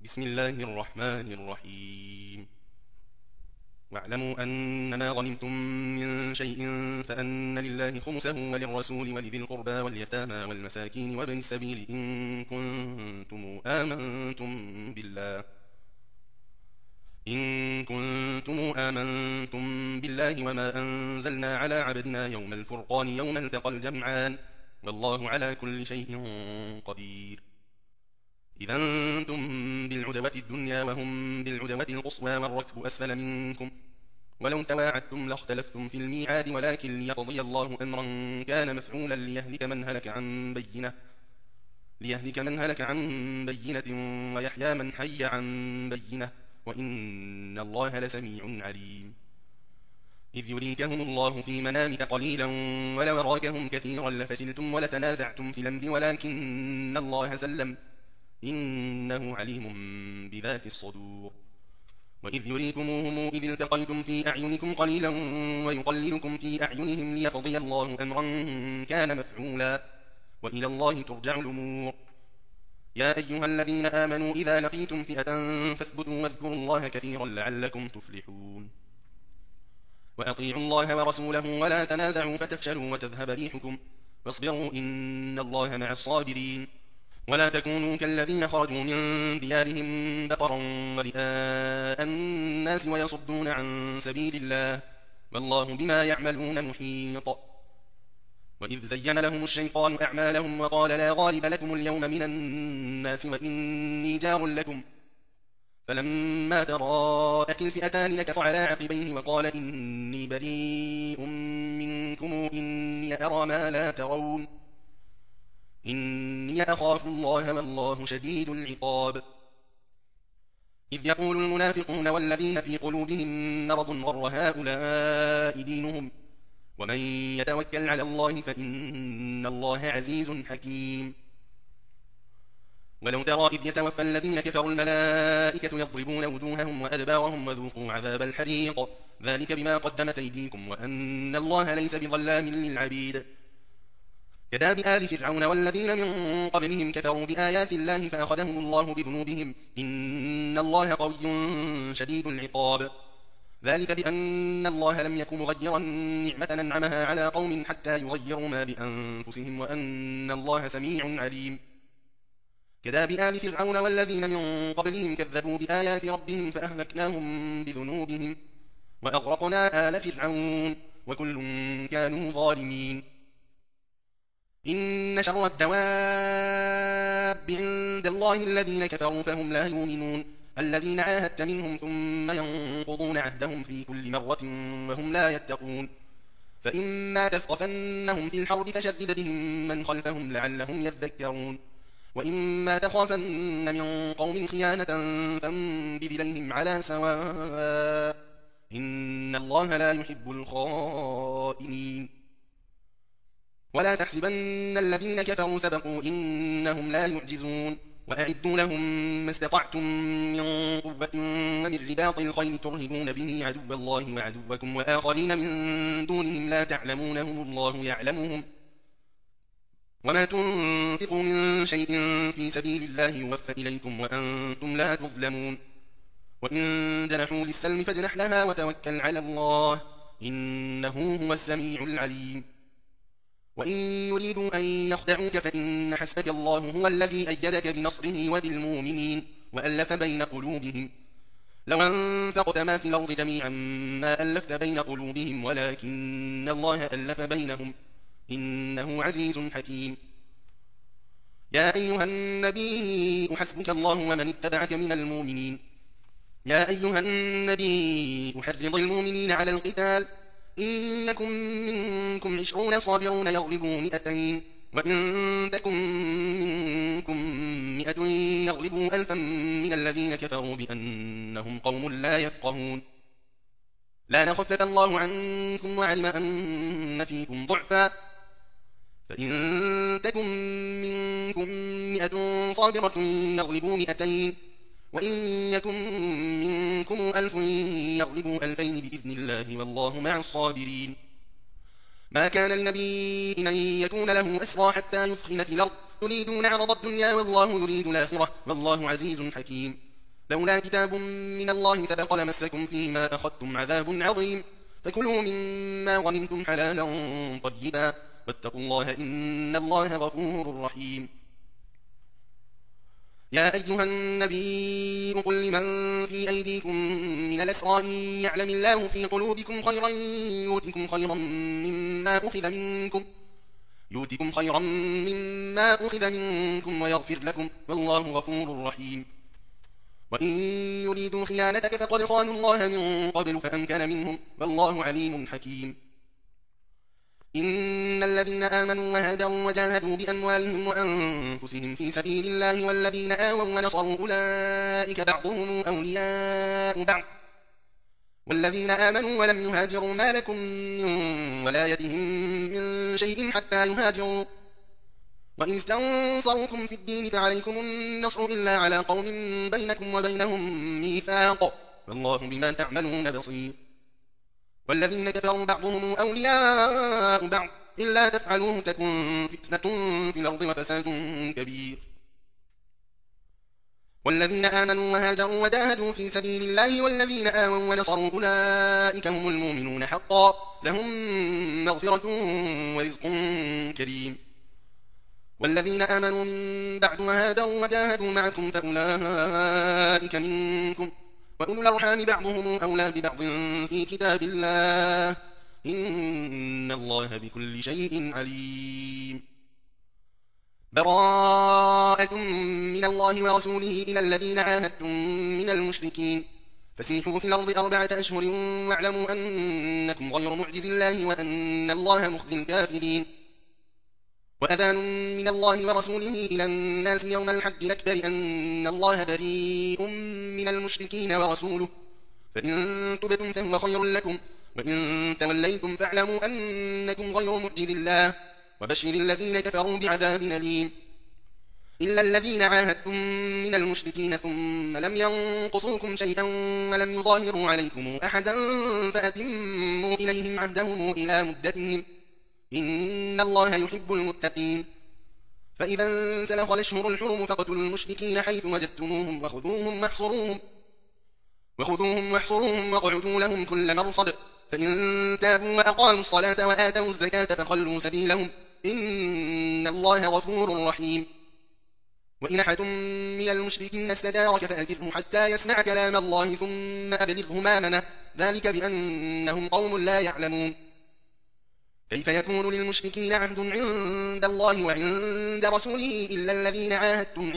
بسم الله الرحمن الرحيم. واعلموا أنما غنمتم من شيء فأن لله خمسه وللرسول ولذي القربى واليتامى والمساكين وابن السبيل إن كنتم آمنتم بالله وما أنزلنا على عبدنا يوم الفرقان يوم التقى الجمعان والله على كل شيء قدير. إذا أنتم بالعدوة الدنيا وهم بالعدوة القصوى والركب أسفل منكم ولو تواعدتم لاختلفتم في الميعاد ولكن ليقضي الله أمرا كان مفعولا ليهلك من هلك عن بينة ويحيى من حي عن بينة وإن الله لسميع عليم. إذ يريكهم الله في منامك قليلا ولو أراكهم كثيرا لفشلتم ولتنازعتم في الأمر ولكن الله سلم إنه عليم بذات الصدور. وإذ يريكموهم إذ التقيتم في أعينكم قليلا ويقللكم في أعينهم ليقضي الله أمرا كان مفعولا وإلى الله ترجع الأمور. يا أيها الذين آمنوا إذا لقيتم فئة فاثبتوا واذكروا الله كثيرا لعلكم تفلحون. وأطيعوا الله ورسوله ولا تنازعوا فتفشلوا وتذهب ريحكم واصبروا إن الله مع الصابرين. ولا تكونوا كالذين خرجوا من ديارهم بطرا ورئاء الناس ويصدون عن سبيل الله والله بما يعملون محيط. وإذ زين لهم الشيطان أعمالهم وقال لا غالب لكم اليوم من الناس وإني جار لكم فلما تراءت الفئتان نكص على عقبيه وقال إني بريء منكم إني أرى ما لا ترون إني أخاف الله والله شديد العقاب. إذ يقول المنافقون والذين في قلوبهم مرض غر هؤلاء دينهم ومن يتوكل على الله فإن الله عزيز حكيم. ولو ترى إذ يتوفى الذين كفروا الملائكة يضربون وجوههم وأدبارهم وذوقوا عذاب الحريق ذلك بما قدمت أيديكم وأن الله ليس بظلام للعبيد. كداب آل فرعون والذين من قبلهم كفروا بآيات الله فأخذهم الله بذنوبهم إن الله قوي شديد العقاب. ذلك بأن الله لم يكن مغيرا نعمة أنعمها على قوم حتى يغيروا ما بأنفسهم وأن الله سميع عليم. كداب آل فرعون والذين من قبلهم كذبوا بآيات ربهم فأهلكناهم بذنوبهم وأغرقنا آل فرعون وكل كانوا ظالمين. إن شر الدواب عند الله الذين كفروا فهم لا يؤمنون الذين عاهدت منهم ثم ينقضون عهدهم في كل مرة وهم لا يتقون. فإما تثقفنهم في الحرب فشدد بهم من خلفهم لعلهم يذكرون وإما تخافن من قوم خيانة فانبذ إليهم على سواء إن الله لا يحب الخائنين. ولا تحسبن الذين كفروا سبقوا إنهم لا يعجزون وأعدوا لهم ما استطعتم من قوة ومن رباط الخيل ترهبون به عدو الله وعدوكم وآخرين من دونهم لا تعلمونهم الله يعلمهم وما تنفقوا من شيء في سبيل الله يوفى إليكم وأنتم لا تظلمون. وإن جنحوا للسلم فاجنح لها وتوكل على الله إنه هو السميع العليم. وإن يريدوا أن يخدعوك فإن حسبك الله هو الذي أيدك بنصره وبالمؤمنين وألف بين قلوبهم لو أنفقت ما في الأرض جميعا ما ألفت بين قلوبهم ولكن الله ألف بينهم إنه عزيز حكيم. يا أيها النبي حسبك الله ومن اتبعك من المؤمنين. يا أيها النبي أحرض المؤمنين على القتال إن يكن منكم 20 صابرون يغلبوا 200 وإن تكن منكم 100 يغلبوا 1000 من الذين كفروا بأنهم قوم لا يفقهون. لا نخفف الله عنكم وعلم أن فيكم ضعفا فإن تكن منكم 100 صابرة يغلبوا 200 وإن يكن منكم 1000 يغلبوا 2000 بإذن الله والله مع الصابرين. ما كان لنبي أن يكون له أسرى حتى يثخن في الأرض تريدون عرض الدنيا والله يريد الآخرة والله عزيز حكيم. لولا كتاب من الله سبق لمسكم فيما أخذتم عذاب عظيم فكلوا مما غنمتم حلالا طيبا واتقوا الله إن الله غفور رحيم. يا أيها النبي قل لمن في أيديكم من الأسرى إن يعلم الله في قلوبكم خيرا يؤتكم خيرا مما أخذ منكم ويغفر لكم والله غفور رحيم. وإن يريدوا خيانتك فقد خانوا الله من قبل فأمكن منهم والله عليم حكيم. إن الذين آمنوا وهاجروا وجاهدوا بأموالهم وأنفسهم في سبيل الله والذين آووا ونصروا أولئك بعضهم أولياء بعض والذين آمنوا ولم يهاجروا ما لكم من ولايتهم من شيء حتى يهاجروا وإن استنصروكم في الدين فعليكم النصر إلا على قوم بينكم وبينهم ميثاق والله بما تعملون بصير. والذين كفروا بعضهم أولياء بعض إلا تفعلوه تكن فتنة في الأرض وفساد كبير. والذين آمنوا وهاجروا وجاهدوا في سبيل الله والذين آووا ونصروا أولئك هم المؤمنون حقا لهم مغفرة ورزق كريم. والذين آمنوا من بعد وهاجروا وجاهدوا معكم فأولئك منكم وأولو الأرحام بعضهم أولى ببعض في كتاب الله إن الله بكل شيء عليم. براءة من الله ورسوله إلى الذين عاهدتم من المشركين فسيحوا في الأرض 4 أشهر واعلموا أنكم غير معجز الله وأن الله مخزي الكافرين. وأذان من الله ورسوله إلى الناس يوم الحج الأكبر أن الله بريء من المشركين ورسوله فإن تبتم فهو خير لكم وإن توليتم فاعلموا أنكم غير معجز الله وبشر الذين كفروا بعذاب أليم. إلا الذين عاهدتم من المشركين ثم لم ينقصوكم شيئا ولم يظاهروا عليكم أحدا فأتموا إليهم عهدهم إلى مدتهم إن الله يحب المتقين. فإذا انسلخ الأشهر الحرم فاقتلوا المشركين حيث وجدتموهم وخذوهم واحصروهم واقعدوا لهم كل مرصد فإن تابوا وأقاموا الصلاة وآتوا الزكاة فخلوا سبيلهم إن الله غفور رحيم. وإن أحد من المشركين استجارك فأجره حتى يسمع كلام الله ثم أبلغه مامنه ذلك بأنهم قوم لا يعلمون. كيف يكون للمشركين عهد عند الله وعند رسوله إلا الذين عاهدتم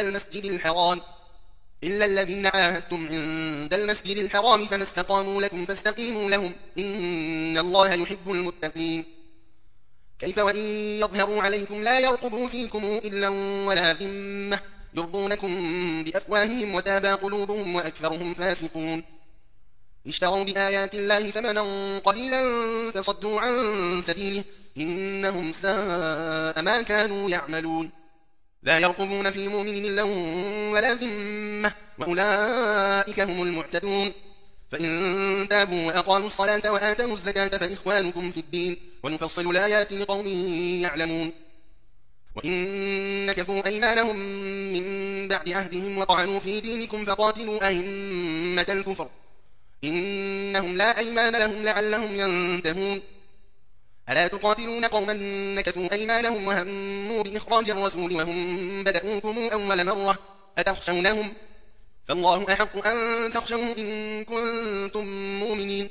عند المسجد الحرام فما استقاموا لكم فاستقيموا لهم إن الله يحب المتقين. كيف وإن يظهروا عليكم لا يرقبوا فيكم إلا ولا ذمة يرضونكم بأفواههم وتابى قلوبهم وأكثرهم فاسقون. اشتروا بآيات الله ثمنا قليلا فصدوا عن سبيله إنهم ساء ما كانوا يعملون. لا يرقبون في مؤمن إلا ولا ذمة وأولئك هم المعتدون. فإن تابوا وأقاموا الصلاة وآتوا الزكاة فإخوانكم في الدين ونفصل الآيات لقوم يعلمون. وإن نكثوا أيمانهم من بعد عهدهم وطعنوا في دينكم فقاتلوا أئمة الكفر إنهم لا أيمان لهم لعلهم ينتهون. ألا تقاتلون قوما نكثوا أيمانهم وهموا بإخراج الرسول وهم بدأوكم أول مرة أتخشونهم فالله أحق أن تخشوه إن كنتم مؤمنين.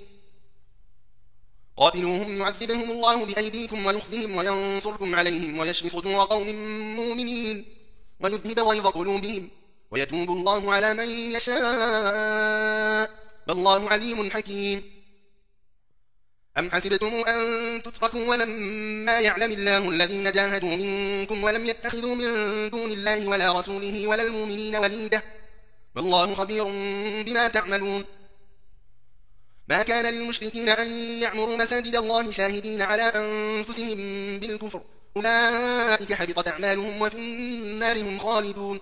قاتلوهم يعذبهم الله بأيديكم ويخزهم وينصركم عليهم ويشفي صدور قوم مؤمنين ويذهب غيظ قلوبهم ويتوب الله على من يشاء والله عليم حكيم. أم حسبتم أن تتركوا ولما يعلم الله الذين جاهدوا منكم ولم يتخذوا من دون الله ولا رسوله ولا المؤمنين وليدا والله خبير بما تعملون. ما كان للمشركين أن يعمروا مساجد الله شاهدين على أنفسهم بالكفر أولئك حبطت أعمالهم وفي النار هم خالدون.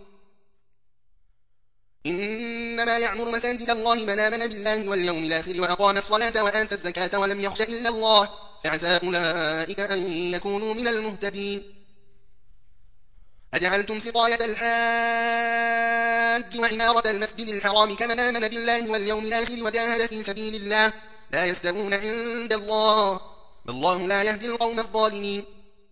إنما يعمر مساجد الله من آمن بالله واليوم الآخر وأقام الصلاة وآتى الزكاة ولم يخش إلا الله فعسى أولئك أن يكونوا من المهتدين. أجعلتم سقاية الحاج وعمارة المسجد الحرام كمن آمن بالله واليوم الآخر وجاهد في سبيل الله لا يستوون عند الله والله لا يهدي القوم الظالمين.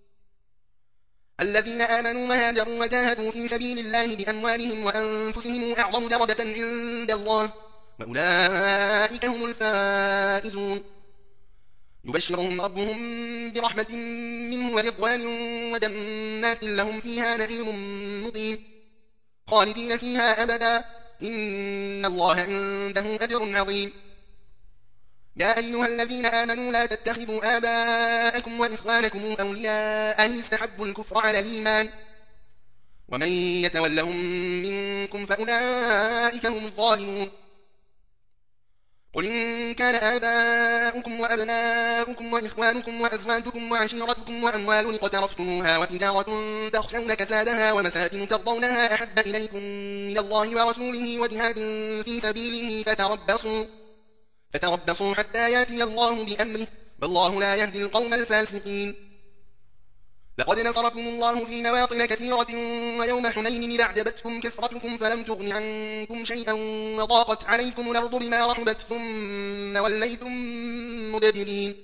الذين آمنوا وهاجروا وجاهدوا في سبيل الله بأموالهم وأنفسهم أعظم درجة عند الله وأولئك هم الفائزون. يبشرهم ربهم برحمة منه ورضوان وجنات لهم فيها نعيم مقيم خالدين فيها أبدا إن الله عنده أجر عظيم. يا أيها الذين آمنوا لا تتخذوا آباءكم وإخوانكم أولياء إن استحبوا الكفر على الإيمان ومن يتولهم منكم فأولئك هم الظالمون. قل إن كان آباؤكم وأبناؤكم وإخوانكم وأزواجكم وعشيرتكم وأموال اقترفتموها وتجارة تخشون كسادها ومساكن ترضونها أحب إليكم من الله ورسوله وجهاد في سبيله فتربصوا حتى يأتي الله بأمره والله لا يهدي القوم الفاسقين. لقد نصركم الله في مواطن كثيرة ويوم حنين إذ أعجبتكم كثرتكم فلم تغن عنكم شيئا وضاقت عليكم الأرض بما رحبت ثم وليتم مدبرين.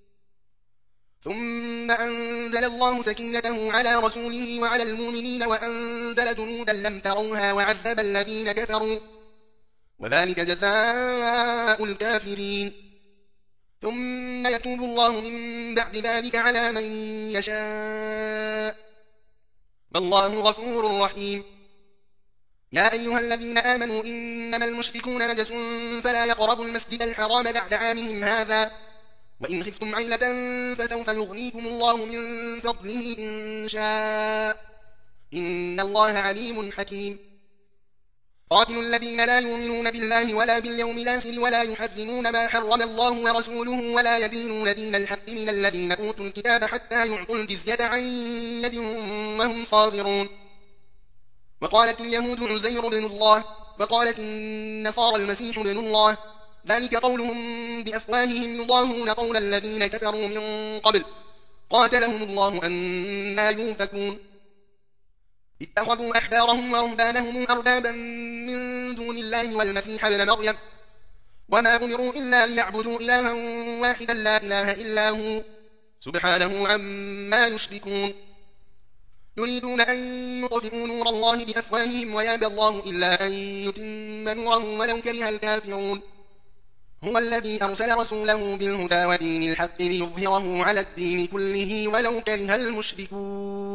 ثم أنزل الله سكينته على رسوله وعلى المؤمنين وأنزل جنودا لم تروها وعذب الذين كفروا وذلك جزاء الكافرين. ثم يتوب الله من بعد ذلك على من يشاء والله غفور رحيم. يا أيها الذين آمنوا إنما المشركون نجس فلا يقربوا المسجد الحرام بعد عامهم هذا وإن خفتم عيلة فسوف يغنيكم الله من فضله إن شاء إن الله عليم حكيم. قاتلوا الذين لا يؤمنون بالله ولا باليوم الآخر ولا يحرمون ما حرم الله ورسوله ولا يدينون دين الحق من الذين أوتوا الكتاب حتى يعطوا الجزية عن يد وهم صاغرون. وقالت اليهود عزير بن الله وقالت النصارى المسيح ابن الله ذلك قولهم بأفواههم يضاهون قول الذين كفروا من قبل قاتلهم الله أنى يؤفكون. اتخذوا أحبارهم ورهبانهم أربابا من دون الله والمسيح ابن مريم وما أمروا إلا ليعبدوا إلها واحدا لا إله إلا هو سبحانه عما يشركون. يريدون أن يطفئوا نور الله بأفواههم ويابى الله إلا أن يتم نوره ولو كره الكافرون. هو الذي أرسل رسوله بالهدى ودين الحق ليظهره على الدين كله ولو كره المشركون.